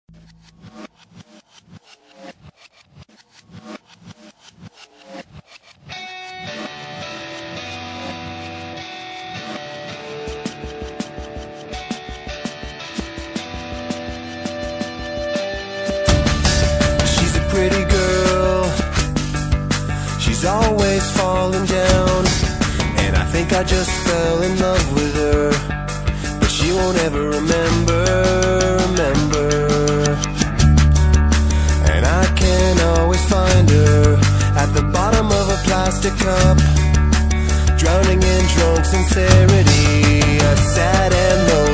She's a pretty girl, she's always falling down, and I think I just fell in love with her, but she won't ever remember. And I can always find her at the bottom of a plastic cup, drowning in drunk sincerity, a sad and lonely